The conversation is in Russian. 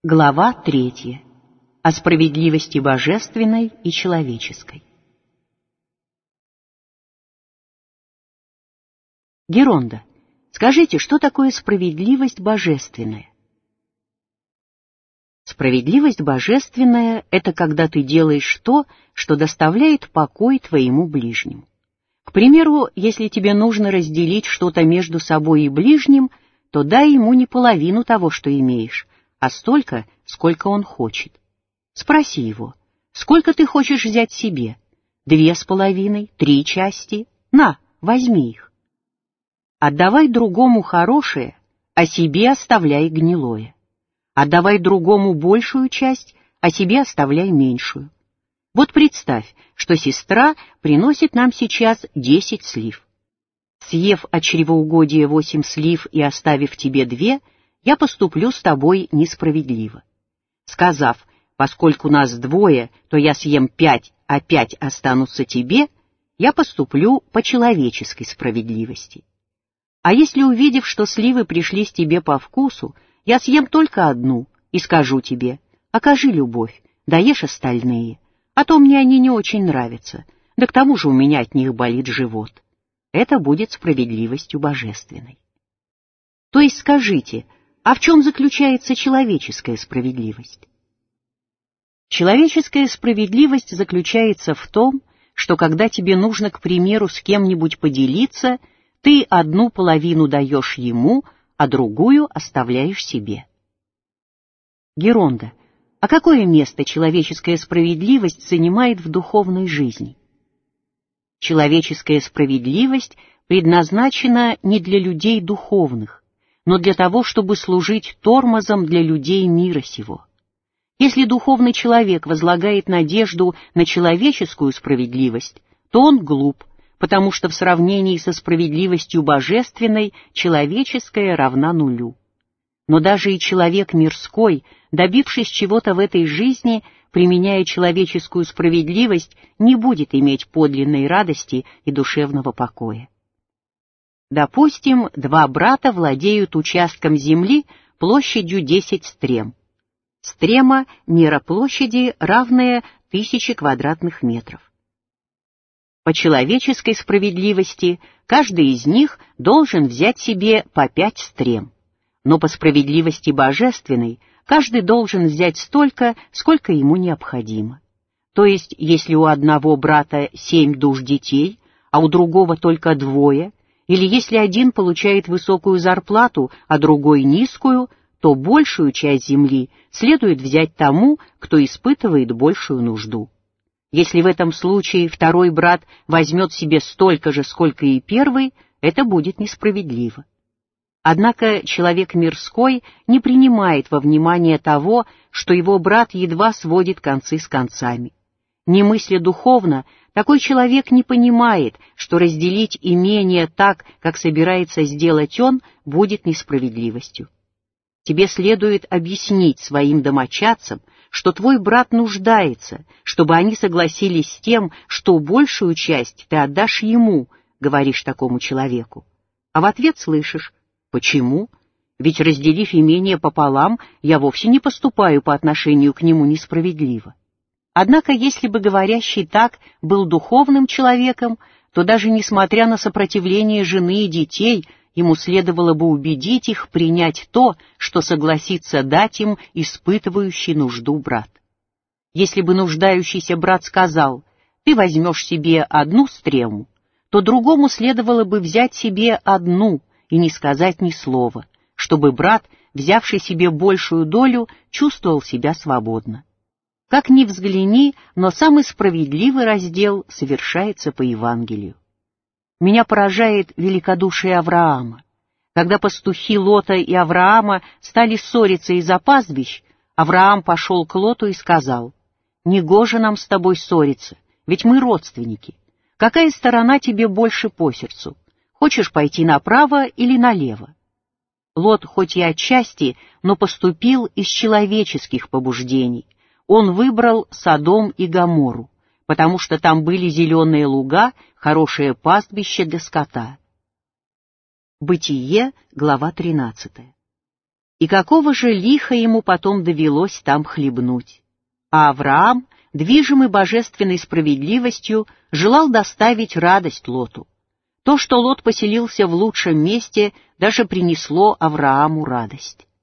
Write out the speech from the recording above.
Глава 3. О справедливости божественной и человеческой. Геронда, скажите, что такое справедливость божественная? Справедливость божественная — это когда ты делаешь то, что доставляет покой твоему ближнему. К примеру, если тебе нужно разделить что-то между собой и ближним, то дай ему не половину того, что имеешь, а столько, сколько он хочет. Спроси его, сколько ты хочешь взять себе? 2,5, 3 части? На, возьми их. Отдавай другому хорошее, а себе оставляй гнилое. Отдавай другому большую часть, а себе оставляй меньшую. Вот представь, что сестра приносит нам сейчас 10 слив. Съев от чревоугодия 8 слив и оставив тебе 2, я поступлю с тобой несправедливо. Сказав, поскольку нас 2, то я съем 5, а 5 останутся тебе, я поступлю по человеческой справедливости. А если, увидев, что сливы пришлись тебе по вкусу, я съем только 1 и скажу тебе: окажи любовь, даешь остальные, а то мне они не очень нравятся, да к тому же у меня от них болит живот. Это будет справедливостью божественной. То есть скажите, а в чем заключается человеческая справедливость? Человеческая справедливость заключается в том, что когда тебе нужно, к примеру, с кем-нибудь поделиться, ты 1/2 даешь ему, а другую оставляешь себе. Геронда, а какое место человеческая справедливость занимает в духовной жизни? Человеческая справедливость предназначена не для людей духовных, но для того, чтобы служить тормозом для людей мира сего. Если духовный человек возлагает надежду на человеческую справедливость, то он глуп, потому что в сравнении со справедливостью божественной человеческая равна 0. Но даже и человек мирской, добившись чего-то в этой жизни, применяя человеческую справедливость, не будет иметь подлинной радости и душевного покоя. Допустим, 2 брата владеют участком земли площадью 10 стрем. Стрема — мера площади, равная 1000 квадратных метров. По человеческой справедливости каждый из них должен взять себе по 5 стрем, но по справедливости божественной каждый должен взять столько, сколько ему необходимо. То есть, если у одного брата 7 душ детей, а у другого только 2, или если один получает высокую зарплату, а другой низкую, то большую часть земли следует взять тому, кто испытывает большую нужду. Если в этом случае второй брат возьмет себе столько же, сколько и первый, это будет несправедливо. Однако человек мирской не принимает во внимание того, что его брат едва сводит концы с концами. Не мысля духовно, такой человек не понимает, что разделить имение так, как собирается сделать он, будет несправедливостью. Тебе следует объяснить своим домочадцам, что твой брат нуждается, чтобы они согласились с тем, что большую часть ты отдашь ему, говоришь такому человеку. А в ответ слышишь: почему? Ведь, разделив имение пополам, я вовсе не поступаю по отношению к нему несправедливо. Однако, если бы говорящий так был духовным человеком, то даже несмотря на сопротивление жены и детей, ему следовало бы убедить их принять то, что согласится дать им испытывающий нужду брат. Если бы нуждающийся брат сказал: «Ты возьмешь себе 1 стрему», то другому следовало бы взять себе 1 и не сказать ни слова, чтобы брат, взявший себе большую долю, чувствовал себя свободно. Как ни взгляни, но самый справедливый раздел совершается по Евангелию. Меня поражает великодушие Авраама. Когда пастухи Лота и Авраама стали ссориться из-за пастбищ, Авраам пошел к Лоту и сказал: «Негоже нам с тобой ссориться, ведь мы родственники. Какая сторона тебе больше по сердцу? Хочешь пойти направо или налево?» Лот хоть и отчасти, но поступил из человеческих побуждений. Он выбрал Содом и Гоморру, потому что там были зеленые луга, хорошее пастбище для скота. Бытие, глава 13. И какого же лиха ему потом довелось там хлебнуть. А Авраам, движимый божественной справедливостью, желал доставить радость Лоту. То, что Лот поселился в лучшем месте, даже принесло Аврааму радость.